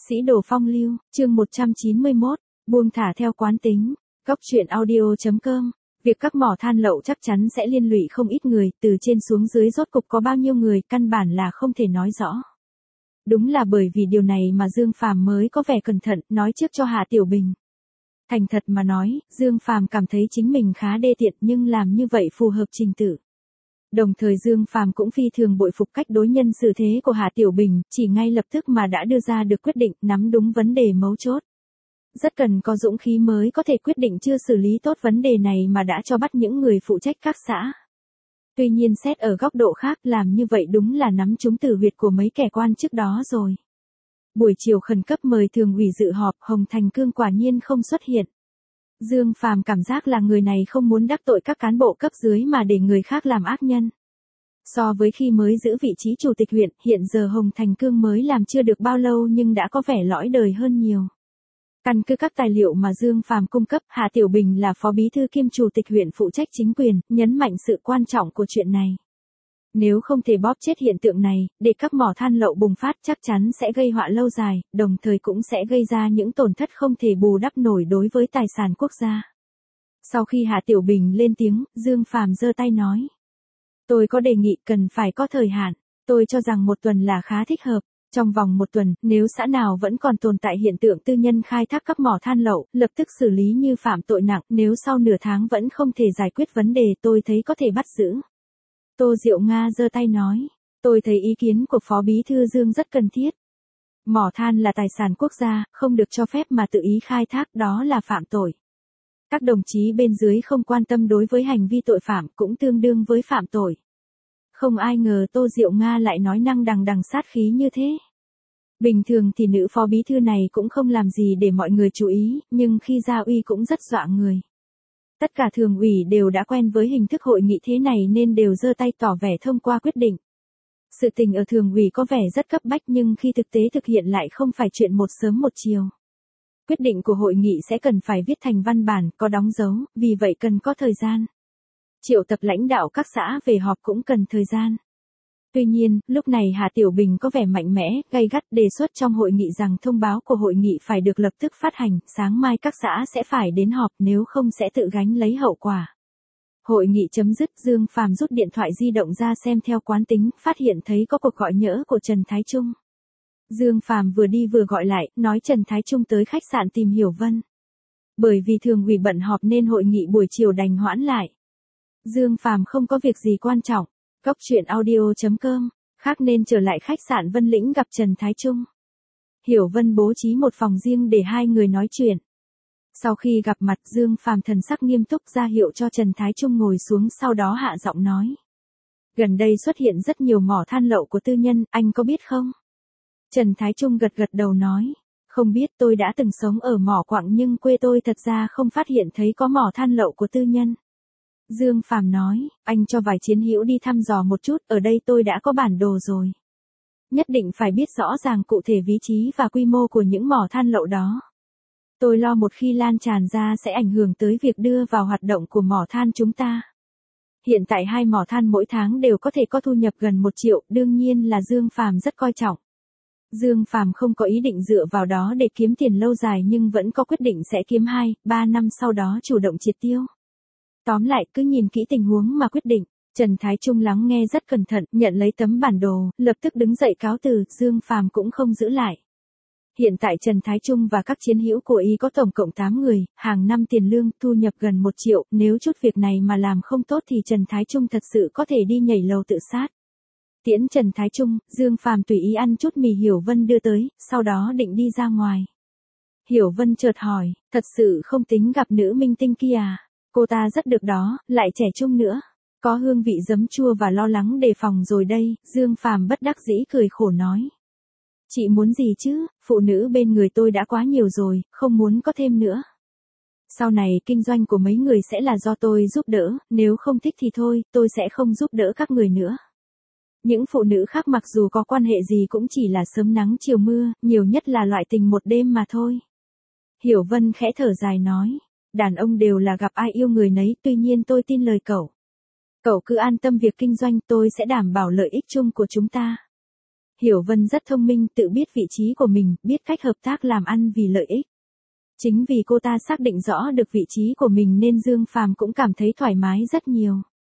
Sĩ đồ phong lưu, chương 191, buông thả theo quán tính. Góc truyện audio.com. Việc các mỏ than lậu chắc chắn sẽ liên lụy không ít người, từ trên xuống dưới rốt cục có bao nhiêu người, căn bản là không thể nói rõ. Đúng là bởi vì điều này mà Dương Phàm mới có vẻ cẩn thận, nói trước cho Hạ Tiểu Bình. Thành thật mà nói, Dương Phàm cảm thấy chính mình khá đê tiện nhưng làm như vậy phù hợp trình tự. Đồng thời Dương Phàm cũng phi thường bội phục cách đối nhân xử thế của Hạ Tiểu Bình, chỉ ngay lập tức mà đã đưa ra được quyết định, nắm đúng vấn đề mấu chốt. Rất cần có dũng khí mới có thể quyết định chưa xử lý tốt vấn đề này mà đã cho bắt những người phụ trách các xã. Tuy nhiên xét ở góc độ khác, làm như vậy đúng là nắm trúng tử huyệt của mấy kẻ quan chức đó rồi. Buổi chiều khẩn cấp mời thường ủy dự họp, Hồng Thành Cương quả nhiên không xuất hiện. Dương Phàm cảm giác là người này không muốn đắc tội các cán bộ cấp dưới mà để người khác làm ác nhân. So với khi mới giữ vị trí chủ tịch huyện, hiện giờ Hồng Thành Cương mới làm chưa được bao lâu nhưng đã có vẻ lõi đời hơn nhiều. Căn cứ các tài liệu mà Dương Phàm cung cấp, Hạ Tiểu Bình là phó bí thư kiêm chủ tịch huyện phụ trách chính quyền, nhấn mạnh sự quan trọng của chuyện này. Nếu không thể bóp chết hiện tượng này, để các mỏ than lậu bùng phát chắc chắn sẽ gây họa lâu dài, đồng thời cũng sẽ gây ra những tổn thất không thể bù đắp nổi đối với tài sản quốc gia. Sau khi Hạ Tiểu Bình lên tiếng, Dương Phàm giơ tay nói. Tôi có đề nghị cần phải có thời hạn, tôi cho rằng 1 tuần là khá thích hợp. Trong vòng 1 tuần, nếu xã nào vẫn còn tồn tại hiện tượng tư nhân khai thác các mỏ than lậu, lập tức xử lý như phạm tội nặng, nếu sau nửa tháng vẫn không thể giải quyết vấn đề tôi thấy có thể bắt giữ. Tô Diệu Nga giơ tay nói, tôi thấy ý kiến của Phó Bí thư Dương rất cần thiết. Mỏ than là tài sản quốc gia, không được cho phép mà tự ý khai thác, đó là phạm tội. Các đồng chí bên dưới không quan tâm đối với hành vi tội phạm cũng tương đương với phạm tội. Không ai ngờ Tô Diệu Nga lại nói năng đằng đằng sát khí như thế. Bình thường thì nữ phó bí thư này cũng không làm gì để mọi người chú ý, nhưng khi ra uy cũng rất dọa người. Tất cả thường ủy đều đã quen với hình thức hội nghị thế này nên đều giơ tay tỏ vẻ thông qua quyết định. Sự tình ở thường ủy có vẻ rất cấp bách nhưng khi thực tế thực hiện lại không phải chuyện một sớm một chiều. Quyết định của hội nghị sẽ cần phải viết thành văn bản, có đóng dấu, vì vậy cần có thời gian. Triệu tập lãnh đạo các xã về họp cũng cần thời gian. Tuy nhiên, lúc này Hạ Tiểu Bình có vẻ mạnh mẽ, gay gắt đề xuất trong hội nghị rằng thông báo của hội nghị phải được lập tức phát hành, sáng mai các xã sẽ phải đến họp nếu không sẽ tự gánh lấy hậu quả. Hội nghị chấm dứt, Dương Phàm rút điện thoại di động ra xem theo quán tính, phát hiện thấy có cuộc gọi nhỡ của Trần Thái Trung. Dương Phàm vừa đi vừa gọi lại, nói Trần Thái Trung tới khách sạn tìm Hiểu Vân. Bởi vì thường ủy bận họp nên hội nghị buổi chiều đành hoãn lại. Dương Phàm không có việc gì quan trọng. Góc truyện audio.com, khác nên trở lại khách sạn Vân Lĩnh gặp Trần Thái Trung. Hiểu Vân bố trí một phòng riêng để hai người nói chuyện. Sau khi gặp mặt, Dương Phàm thần sắc nghiêm túc ra hiệu cho Trần Thái Trung ngồi xuống, sau đó hạ giọng nói. Gần đây xuất hiện rất nhiều mỏ than lậu của tư nhân, anh có biết không? Trần Thái Trung gật gật đầu nói. Không biết, tôi đã từng sống ở mỏ quặng nhưng quê tôi thật ra không phát hiện thấy có mỏ than lậu của tư nhân. Dương Phàm nói, anh cho vài chiến hữu đi thăm dò một chút, ở đây tôi đã có bản đồ rồi. Nhất định phải biết rõ ràng cụ thể vị trí và quy mô của những mỏ than lậu đó. Tôi lo một khi lan tràn ra sẽ ảnh hưởng tới việc đưa vào hoạt động của mỏ than chúng ta. Hiện tại 2 mỏ than mỗi tháng đều có thể có thu nhập gần 1 triệu, đương nhiên là Dương Phàm rất coi trọng. Dương Phàm không có ý định dựa vào đó để kiếm tiền lâu dài nhưng vẫn có quyết định sẽ kiếm 2-3 năm sau đó chủ động triệt tiêu. Tóm lại cứ nhìn kỹ tình huống mà quyết định. Trần Thái Trung lắng nghe rất cẩn thận, nhận lấy tấm bản đồ, lập tức đứng dậy cáo từ, Dương Phàm cũng không giữ lại. Hiện tại Trần Thái Trung và các chiến hữu của y có tổng cộng 8 người, hàng năm tiền lương, thu nhập gần 1 triệu, nếu chút việc này mà làm không tốt thì Trần Thái Trung thật sự có thể đi nhảy lầu tự sát. Tiễn Trần Thái Trung, Dương Phàm tùy ý ăn chút mì Hiểu Vân đưa tới, sau đó định đi ra ngoài. Hiểu Vân chợt hỏi, thật sự không tính gặp nữ minh tinh kia à? Cô ta rất được đó, lại trẻ trung nữa. Có hương vị giấm chua và lo lắng đề phòng rồi đây, Dương Phàm bất đắc dĩ cười khổ nói. Chị muốn gì chứ, phụ nữ bên người tôi đã quá nhiều rồi, không muốn có thêm nữa. Sau này kinh doanh của mấy người sẽ là do tôi giúp đỡ, nếu không thích thì thôi, tôi sẽ không giúp đỡ các người nữa. Những phụ nữ khác mặc dù có quan hệ gì cũng chỉ là sớm nắng chiều mưa, nhiều nhất là loại tình một đêm mà thôi. Hiểu Vân khẽ thở dài nói. Đàn ông đều là gặp ai yêu người nấy, tuy nhiên tôi tin lời cậu. Cậu cứ an tâm việc kinh doanh, tôi sẽ đảm bảo lợi ích chung của chúng ta. Hiểu Vân rất thông minh, tự biết vị trí của mình, biết cách hợp tác làm ăn vì lợi ích. Chính vì cô ta xác định rõ được vị trí của mình nên Dương Phàm cũng cảm thấy thoải mái rất nhiều.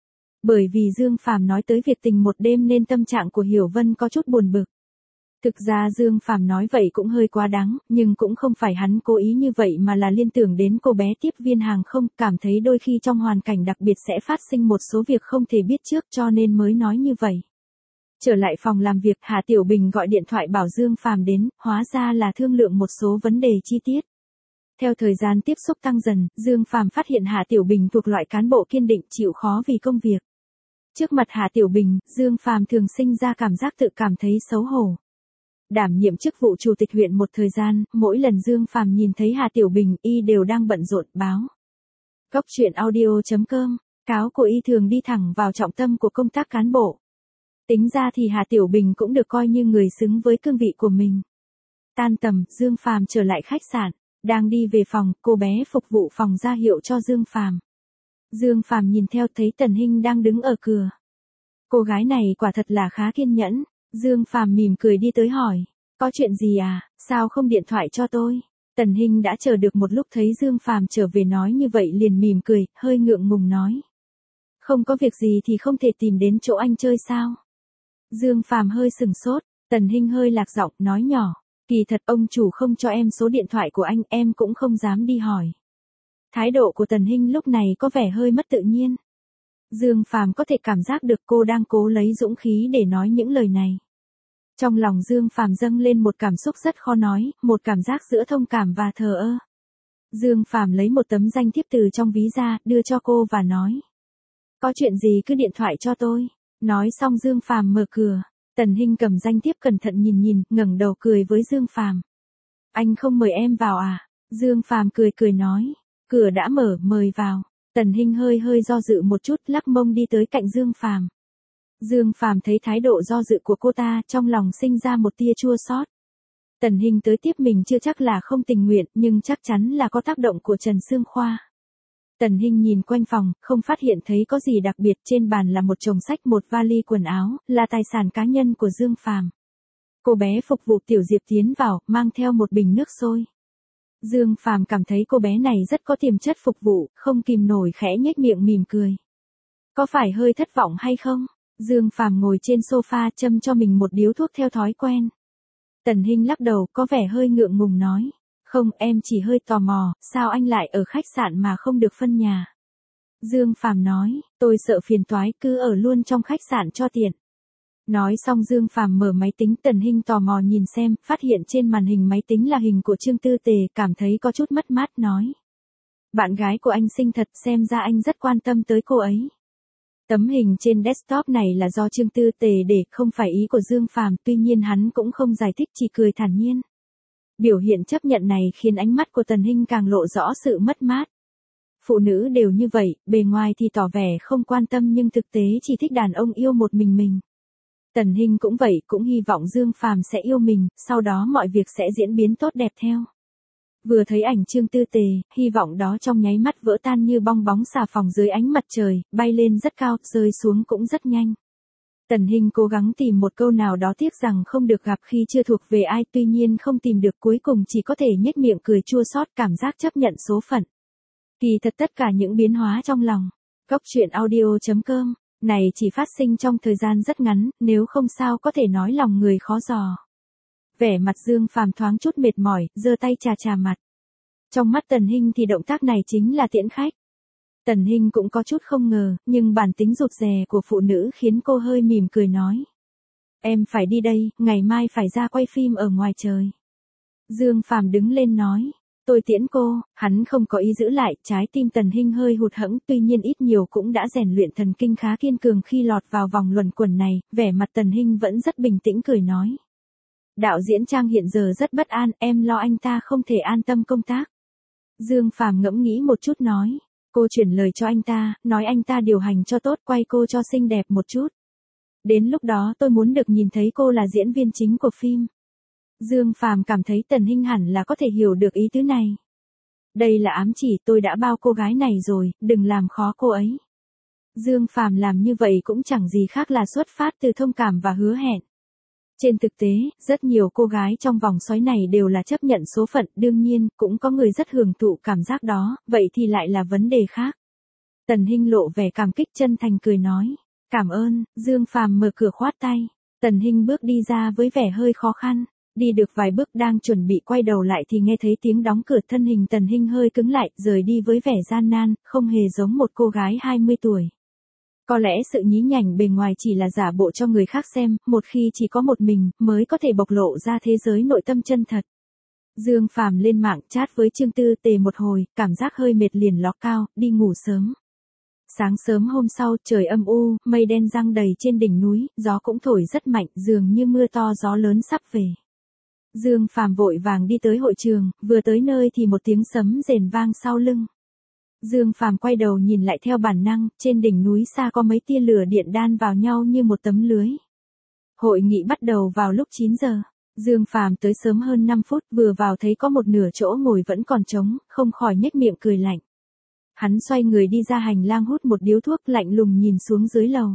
Bởi vì Dương Phàm nói tới việc tình một đêm nên tâm trạng của Hiểu Vân có chút buồn bực. Thực ra Dương Phàm nói vậy cũng hơi quá đáng, nhưng cũng không phải hắn cố ý như vậy mà là liên tưởng đến cô bé tiếp viên hàng không, cảm thấy đôi khi trong hoàn cảnh đặc biệt sẽ phát sinh một số việc không thể biết trước cho nên mới nói như vậy. Trở lại phòng làm việc, Hà Tiểu Bình gọi điện thoại bảo Dương Phàm đến, hóa ra là thương lượng một số vấn đề chi tiết. Theo thời gian tiếp xúc tăng dần, Dương Phàm phát hiện Hà Tiểu Bình thuộc loại cán bộ kiên định chịu khó vì công việc. Trước mặt Hà Tiểu Bình, Dương Phàm thường sinh ra cảm giác tự cảm thấy xấu hổ. Đảm nhiệm chức vụ chủ tịch huyện một thời gian, mỗi lần Dương Phàm nhìn thấy Hà Tiểu Bình, y đều đang bận rộn báo. Cốc truyện audio.com, cáo của y thường đi thẳng vào trọng tâm của công tác cán bộ. Tính ra thì Hà Tiểu Bình cũng được coi như người xứng với cương vị của mình. Tan tầm, Dương Phàm trở lại khách sạn, đang đi về phòng, cô bé phục vụ phòng ra hiệu cho Dương Phàm. Dương Phàm nhìn theo thấy Tần Hinh đang đứng ở cửa. Cô gái này quả thật là khá kiên nhẫn. Dương Phàm mỉm cười đi tới hỏi, có chuyện gì à, sao không điện thoại cho tôi? Tần Hinh đã chờ được một lúc thấy Dương Phàm trở về nói như vậy liền mỉm cười, hơi ngượng ngùng nói. Không có việc gì thì không thể tìm đến chỗ anh chơi sao? Dương Phàm hơi sừng sốt, Tần Hinh hơi lạc giọng nói nhỏ, kỳ thật ông chủ không cho em số điện thoại của anh, em cũng không dám đi hỏi. Thái độ của Tần Hinh lúc này có vẻ hơi mất tự nhiên. Dương Phàm có thể cảm giác được cô đang cố lấy dũng khí để nói những lời này. Trong lòng Dương Phàm dâng lên một cảm xúc rất khó nói, một cảm giác giữa thông cảm và thờ ơ. Dương Phàm lấy một tấm danh thiếp từ trong ví ra, đưa cho cô và nói. Có chuyện gì cứ điện thoại cho tôi. Nói xong Dương Phàm mở cửa. Tần Hinh cầm danh thiếp cẩn thận nhìn, ngẩng đầu cười với Dương Phàm. Anh không mời em vào à? Dương Phàm cười nói. Cửa đã mở, mời vào. Tần Hinh hơi do dự một chút, lắc mông đi tới cạnh Dương Phàm. Dương Phàm thấy thái độ do dự của cô ta, trong lòng sinh ra một tia chua xót. Tần Hinh tới tiếp mình chưa chắc là không tình nguyện, nhưng chắc chắn là có tác động của Trần Sương Khoa. Tần Hinh nhìn quanh phòng, không phát hiện thấy có gì đặc biệt, trên bàn là một chồng sách, một vali quần áo, là tài sản cá nhân của Dương Phàm. Cô bé phục vụ Tiểu Diệp tiến vào, mang theo một bình nước sôi. Dương Phàm cảm thấy cô bé này rất có tiềm chất phục vụ, không kìm nổi khẽ nhếch miệng mỉm cười. Có phải hơi thất vọng hay không? Dương Phàm ngồi trên sofa châm cho mình một điếu thuốc theo thói quen. Tần Hinh lắc đầu, có vẻ hơi ngượng ngùng nói. Không, em chỉ hơi tò mò, sao anh lại ở khách sạn mà không được phân nhà? Dương Phàm nói, tôi sợ phiền toái, cứ ở luôn trong khách sạn cho tiện. Nói xong Dương Phàm mở máy tính, Tần Hinh tò mò nhìn xem, phát hiện trên màn hình máy tính là hình của Trương Tư Tề, cảm thấy có chút mất mát nói. Bạn gái của anh xinh thật, xem ra anh rất quan tâm tới cô ấy. Tấm hình trên desktop này là do Trương Tư Tề để, không phải ý của Dương Phàm, tuy nhiên hắn cũng không giải thích, chỉ cười thản nhiên. Biểu hiện chấp nhận này khiến ánh mắt của Tần Hinh càng lộ rõ sự mất mát. Phụ nữ đều như vậy, bề ngoài thì tỏ vẻ không quan tâm nhưng thực tế chỉ thích đàn ông yêu một mình. Tần Hinh cũng vậy, cũng hy vọng Dương Phàm sẽ yêu mình, sau đó mọi việc sẽ diễn biến tốt đẹp theo. Vừa thấy ảnh Trương Tư Tề, hy vọng đó trong nháy mắt vỡ tan như bong bóng xà phòng dưới ánh mặt trời, bay lên rất cao, rơi xuống cũng rất nhanh. Tần Hinh cố gắng tìm một câu nào đó, tiếc rằng không được gặp khi chưa thuộc về ai, tuy nhiên không tìm được, cuối cùng chỉ có thể nhếch miệng cười chua xót, cảm giác chấp nhận số phận. Kỳ thật tất cả những biến hóa trong lòng. Cốc truyện audio.com, này chỉ phát sinh trong thời gian rất ngắn, nếu không sao có thể nói lòng người khó dò. Vẻ mặt Dương Phàm thoáng chút mệt mỏi, giơ tay chà mặt. Trong mắt Tần Hinh thì động tác này chính là tiễn khách. Tần Hinh cũng có chút không ngờ, nhưng bản tính rụt rè của phụ nữ khiến cô hơi mỉm cười nói. Em phải đi đây, ngày mai phải ra quay phim ở ngoài trời. Dương Phàm đứng lên nói. Tôi tiễn cô, hắn không có ý giữ lại, trái tim Tần Hinh hơi hụt hẫng, tuy nhiên ít nhiều cũng đã rèn luyện thần kinh khá kiên cường khi lọt vào vòng luẩn quẩn này, vẻ mặt Tần Hinh vẫn rất bình tĩnh cười nói. Đạo diễn Trang hiện giờ rất bất an, em lo anh ta không thể an tâm công tác. Dương Phàm ngẫm nghĩ một chút nói. Cô chuyển lời cho anh ta, nói anh ta điều hành cho tốt, quay cô cho xinh đẹp một chút. Đến lúc đó tôi muốn được nhìn thấy cô là diễn viên chính của phim. Dương Phàm cảm thấy Tần Hinh hẳn là có thể hiểu được ý tứ này. Đây là ám chỉ, tôi đã bao cô gái này rồi, đừng làm khó cô ấy. Dương Phàm làm như vậy cũng chẳng gì khác là xuất phát từ thông cảm và hứa hẹn. Trên thực tế, rất nhiều cô gái trong vòng xoáy này đều là chấp nhận số phận, đương nhiên, cũng có người rất hưởng thụ cảm giác đó, vậy thì lại là vấn đề khác. Tần Hinh lộ vẻ cảm kích chân thành cười nói. Cảm ơn, Dương Phàm mở cửa khoát tay. Tần Hinh bước đi ra với vẻ hơi khó khăn. Đi được vài bước đang chuẩn bị quay đầu lại thì nghe thấy tiếng đóng cửa, thân hình Tần Hinh hơi cứng lại, rời đi với vẻ gian nan, không hề giống một cô gái 20 tuổi. Có lẽ sự nhí nhảnh bề ngoài chỉ là giả bộ cho người khác xem, một khi chỉ có một mình, mới có thể bộc lộ ra thế giới nội tâm chân thật. Dương Phàm lên mạng chat với Trương Tư Tề một hồi, cảm giác hơi mệt liền ló cao, đi ngủ sớm. Sáng sớm hôm sau, trời âm u, mây đen giăng đầy trên đỉnh núi, gió cũng thổi rất mạnh, dường như mưa to gió lớn sắp về. Dương Phàm vội vàng đi tới hội trường, vừa tới nơi thì một tiếng sấm rền vang sau lưng. Dương Phàm quay đầu nhìn lại theo bản năng, trên đỉnh núi xa có mấy tia lửa điện đan vào nhau như một tấm lưới. Hội nghị bắt đầu vào lúc 9 giờ. Dương Phàm tới sớm hơn 5 phút, vừa vào thấy có một nửa chỗ ngồi vẫn còn trống, không khỏi nhếch miệng cười lạnh. Hắn xoay người đi ra hành lang hút một điếu thuốc, lạnh lùng nhìn xuống dưới lầu.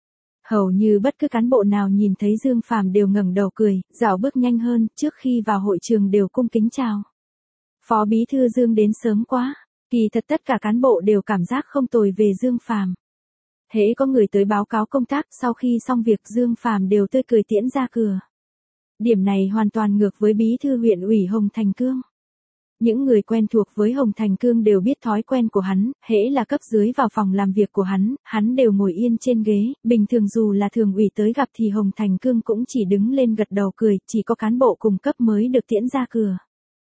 Hầu như bất cứ cán bộ nào nhìn thấy Dương Phàm đều ngẩng đầu cười, dạo bước nhanh hơn, trước khi vào hội trường đều cung kính chào. Phó bí thư Dương đến sớm quá. Kỳ thật tất cả cán bộ đều cảm giác không tồi về Dương Phàm. Hễ có người tới báo cáo công tác, sau khi xong việc Dương Phàm đều tươi cười tiễn ra cửa. Điểm này hoàn toàn ngược với bí thư huyện ủy Hồng Thành Cương. Những người quen thuộc với Hồng Thành Cương đều biết thói quen của hắn, hễ là cấp dưới vào phòng làm việc của hắn đều ngồi yên trên ghế, bình thường dù là thường ủy tới gặp thì Hồng Thành Cương cũng chỉ đứng lên gật đầu cười, chỉ có cán bộ cùng cấp mới được tiễn ra cửa.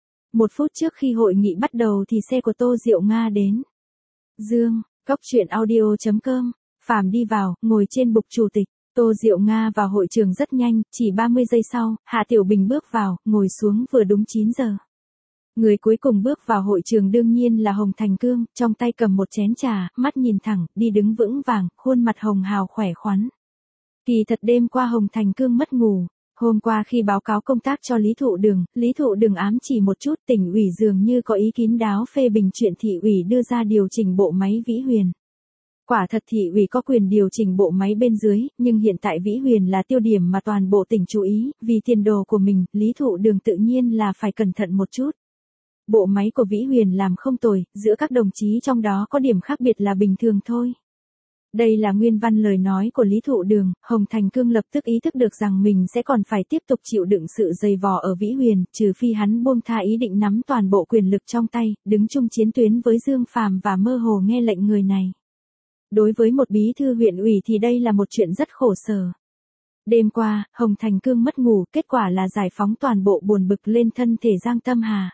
1 phút trước khi hội nghị bắt đầu thì xe của Tô Diệu Nga đến. Dương, Cóc Truyện Audio.com, Phàm đi vào, ngồi trên bục chủ tịch. Tô Diệu Nga vào hội trường rất nhanh, chỉ 30 giây sau, Hạ Tiểu Bình bước vào, ngồi xuống vừa đúng 9 giờ. Người cuối cùng bước vào hội trường đương nhiên là Hồng Thành Cương, trong tay cầm một chén trà, mắt nhìn thẳng, đi đứng vững vàng, khuôn mặt hồng hào khỏe khoắn. Kỳ thật đêm qua Hồng Thành Cương mất ngủ. Hôm qua khi báo cáo công tác cho Lý Thụ Đường ám chỉ một chút, tỉnh ủy dường như có ý kín đáo phê bình chuyện thị ủy đưa ra điều chỉnh bộ máy Vĩ Huyền. Quả thật thị ủy có quyền điều chỉnh bộ máy bên dưới, nhưng hiện tại Vĩ Huyền là tiêu điểm mà toàn bộ tỉnh chú ý, vì tiền đồ của mình, Lý Thụ Đường tự nhiên là phải cẩn thận một chút. Bộ máy của Vĩ Huyền làm không tồi, giữa các đồng chí trong đó có điểm khác biệt là bình thường thôi. Đây là nguyên văn lời nói của Lý Thụ Đường, Hồng Thành Cương lập tức ý thức được rằng mình sẽ còn phải tiếp tục chịu đựng sự dày vò ở Vĩ Huyền, trừ phi hắn buông tha ý định nắm toàn bộ quyền lực trong tay, đứng chung chiến tuyến với Dương Phàm và mơ hồ nghe lệnh người này. Đối với một bí thư huyện ủy thì đây là một chuyện rất khổ sở. Đêm qua, Hồng Thành Cương mất ngủ, kết quả là giải phóng toàn bộ buồn bực lên thân thể Giang Tâm Hà.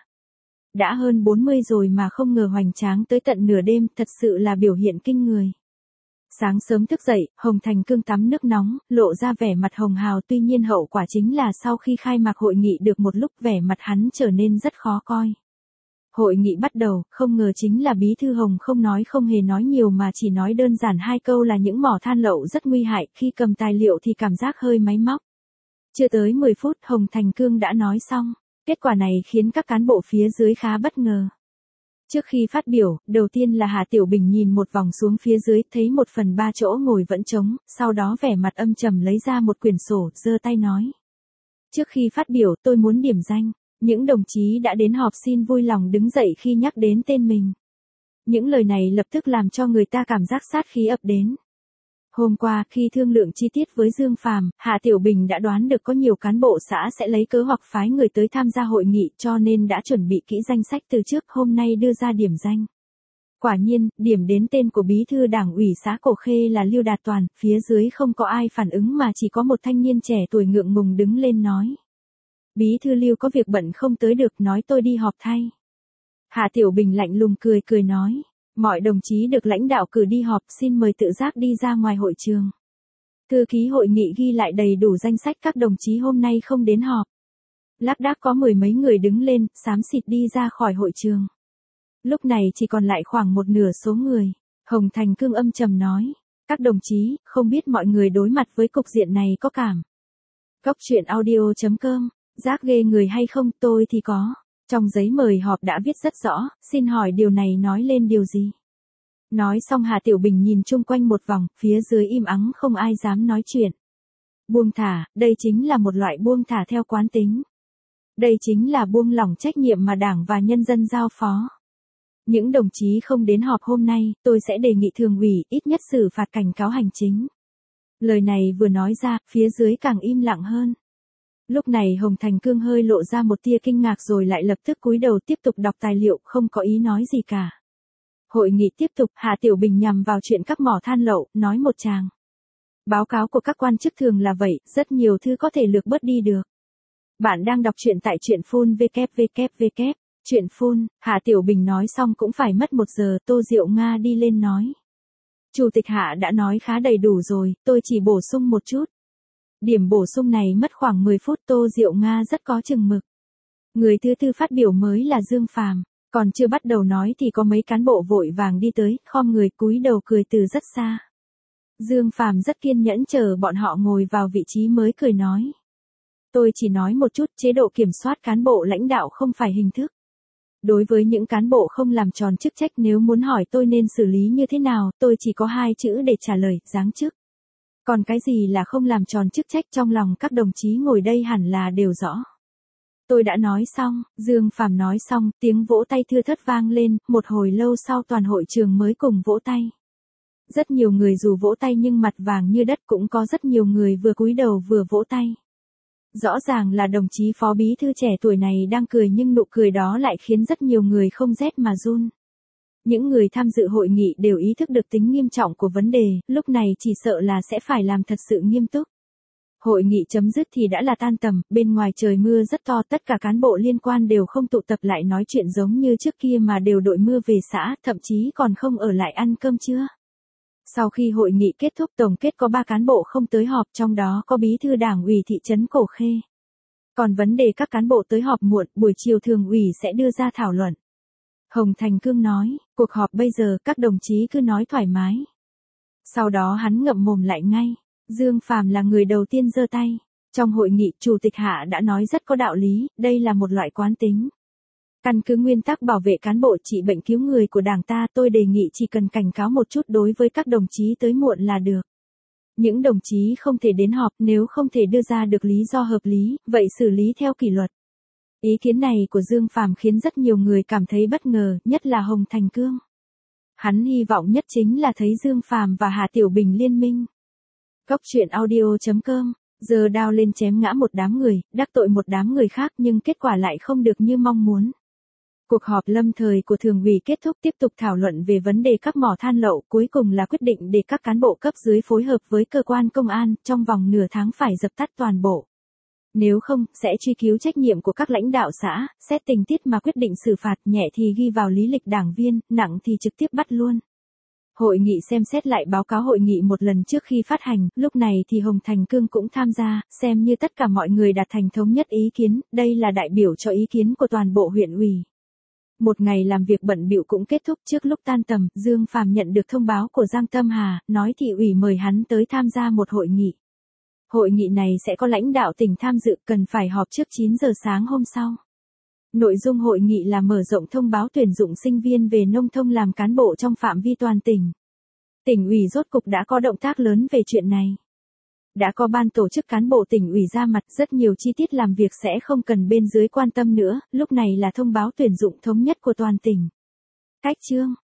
Đã hơn 40 rồi mà không ngờ hoành tráng tới tận nửa đêm, thật sự là biểu hiện kinh người. Sáng sớm thức dậy, Hồng Thành Cương tắm nước nóng, lộ ra vẻ mặt hồng hào, tuy nhiên hậu quả chính là sau khi khai mạc hội nghị được một lúc vẻ mặt hắn trở nên rất khó coi. Hội nghị bắt đầu, không ngờ chính là bí thư Hồng không hề nói nhiều mà chỉ nói đơn giản 2 câu là những mỏ than lậu rất nguy hại, khi cầm tài liệu thì cảm giác hơi máy móc. Chưa tới 10 phút Hồng Thành Cương đã nói xong, kết quả này khiến các cán bộ phía dưới khá bất ngờ. Trước khi phát biểu, đầu tiên là Hà Tiểu Bình nhìn một vòng xuống phía dưới, thấy 1/3 chỗ ngồi vẫn trống, sau đó vẻ mặt âm trầm lấy ra một quyển sổ, giơ tay nói. Trước khi phát biểu, tôi muốn điểm danh. Những đồng chí đã đến họp xin vui lòng đứng dậy khi nhắc đến tên mình. Những lời này lập tức làm cho người ta cảm giác sát khí ập đến. Hôm qua, khi thương lượng chi tiết với Dương Phàm, Hạ Tiểu Bình đã đoán được có nhiều cán bộ xã sẽ lấy cớ hoặc phái người tới tham gia hội nghị, cho nên đã chuẩn bị kỹ danh sách từ trước, hôm nay đưa ra điểm danh. Quả nhiên, điểm đến tên của bí thư đảng ủy xã Cổ Khê là Lưu Đạt Toàn, phía dưới không có ai phản ứng mà chỉ có một thanh niên trẻ tuổi ngượng ngùng đứng lên nói. Bí thư Lưu có việc bận không tới được, nói tôi đi họp thay. Hạ Tiểu Bình lạnh lùng cười nói. Mọi đồng chí được lãnh đạo cử đi họp, xin mời tự giác đi ra ngoài hội trường. Thư ký hội nghị ghi lại đầy đủ danh sách các đồng chí hôm nay không đến họp. Lác đác có 10 mấy người đứng lên, xám xịt đi ra khỏi hội trường. Lúc này chỉ còn lại khoảng một nửa số người. Hồng Thành Cương âm trầm nói. Các đồng chí, không biết mọi người đối mặt với cục diện này có cảm. Cóc Truyện Audio.com, giác ghê người hay không, tôi thì có. Trong giấy mời họp đã viết rất rõ, xin hỏi điều này nói lên điều gì? Nói xong Hà Tiểu Bình nhìn chung quanh một vòng, phía dưới im ắng không ai dám nói chuyện. Buông thả, đây chính là một loại buông thả theo quán tính. Đây chính là buông lỏng trách nhiệm mà Đảng và nhân dân giao phó. Những đồng chí không đến họp hôm nay, tôi sẽ đề nghị thường ủy ít nhất xử phạt cảnh cáo hành chính. Lời này vừa nói ra, phía dưới càng im lặng hơn. Lúc này Hồng Thành Cương hơi lộ ra một tia kinh ngạc rồi lại lập tức cúi đầu tiếp tục đọc tài liệu, không có ý nói gì cả. Hội nghị tiếp tục, Hạ Tiểu Bình nhằm vào chuyện các mỏ than lậu, nói một tràng. Báo cáo của các quan chức thường là vậy, rất nhiều thứ có thể lược bớt đi được. Bạn đang đọc truyện tại truyện phun www. Truyện phun, Hạ Tiểu Bình nói xong cũng phải mất 1 giờ, Tô Diệu Nga đi lên nói. Chủ tịch Hạ đã nói khá đầy đủ rồi, tôi chỉ bổ sung một chút. Điểm bổ sung này mất khoảng 10 phút, Tô Diệu Nga rất có chừng mực. Người thứ tư phát biểu mới là Dương Phàm, còn chưa bắt đầu nói thì có mấy cán bộ vội vàng đi tới, khom người cúi đầu cười từ rất xa. Dương Phàm rất kiên nhẫn chờ bọn họ ngồi vào vị trí mới cười nói. Tôi chỉ nói một chút, chế độ kiểm soát cán bộ lãnh đạo không phải hình thức. Đối với những cán bộ không làm tròn chức trách, nếu muốn hỏi tôi nên xử lý như thế nào, tôi chỉ có 2 chữ để trả lời, giáng chức. Còn cái gì là không làm tròn chức trách trong lòng các đồng chí ngồi đây hẳn là đều rõ. Tôi đã nói xong, Dương Phàm nói xong, tiếng vỗ tay thưa thớt vang lên, một hồi lâu sau toàn hội trường mới cùng vỗ tay. Rất nhiều người dù vỗ tay nhưng mặt vàng như đất, cũng có rất nhiều người vừa cúi đầu vừa vỗ tay. Rõ ràng là đồng chí phó bí thư trẻ tuổi này đang cười nhưng nụ cười đó lại khiến rất nhiều người không rét mà run. Những người tham dự hội nghị đều ý thức được tính nghiêm trọng của vấn đề, lúc này chỉ sợ là sẽ phải làm thật sự nghiêm túc. Hội nghị chấm dứt thì đã là tan tầm, bên ngoài trời mưa rất to, tất cả cán bộ liên quan đều không tụ tập lại nói chuyện giống như trước kia mà đều đội mưa về xã, thậm chí còn không ở lại ăn cơm trưa. Sau khi hội nghị kết thúc tổng kết có 3 cán bộ không tới họp, trong đó có bí thư đảng ủy thị trấn Cổ Khê. Còn vấn đề các cán bộ tới họp muộn, buổi chiều thường ủy sẽ đưa ra thảo luận. Hồng Thành Cương nói, cuộc họp bây giờ các đồng chí cứ nói thoải mái. Sau đó hắn ngậm mồm lại ngay. Dương Phàm là người đầu tiên giơ tay. Trong hội nghị, Chủ tịch Hạ đã nói rất có đạo lý, đây là một loại quán tính. Căn cứ nguyên tắc bảo vệ cán bộ trị bệnh cứu người của Đảng ta, tôi đề nghị chỉ cần cảnh cáo một chút đối với các đồng chí tới muộn là được. Những đồng chí không thể đến họp, nếu không thể đưa ra được lý do hợp lý, vậy xử lý theo kỷ luật. Ý kiến này của Dương Phàm khiến rất nhiều người cảm thấy bất ngờ, nhất là Hồng Thành Cương. Hắn hy vọng nhất chính là thấy Dương Phàm và Hà Tiểu Bình liên minh. Góc truyện audio.com, giờ đao lên chém ngã một đám người, đắc tội một đám người khác nhưng kết quả lại không được như mong muốn. Cuộc họp lâm thời của thường ủy kết thúc, tiếp tục thảo luận về vấn đề các mỏ than lậu, cuối cùng là quyết định để các cán bộ cấp dưới phối hợp với cơ quan công an, trong vòng nửa tháng phải dập tắt toàn bộ. Nếu không, sẽ truy cứu trách nhiệm của các lãnh đạo xã, xét tình tiết mà quyết định xử phạt, nhẹ thì ghi vào lý lịch đảng viên, nặng thì trực tiếp bắt luôn. Hội nghị xem xét lại báo cáo hội nghị một lần trước khi phát hành, lúc này thì Hồng Thành Cương cũng tham gia, xem như tất cả mọi người đạt thành thống nhất ý kiến, đây là đại biểu cho ý kiến của toàn bộ huyện ủy. Một ngày làm việc bận bịu cũng kết thúc, trước lúc tan tầm, Dương Phàm nhận được thông báo của Giang Tâm Hà, nói thị ủy mời hắn tới tham gia một hội nghị. Hội nghị này sẽ có lãnh đạo tỉnh tham dự, cần phải họp trước 9 giờ sáng hôm sau. Nội dung hội nghị là mở rộng thông báo tuyển dụng sinh viên về nông thôn làm cán bộ trong phạm vi toàn tỉnh. Tỉnh ủy rốt cục đã có động tác lớn về chuyện này. Đã có ban tổ chức cán bộ tỉnh ủy ra mặt, rất nhiều chi tiết làm việc sẽ không cần bên dưới quan tâm nữa, lúc này là thông báo tuyển dụng thống nhất của toàn tỉnh. Cách chương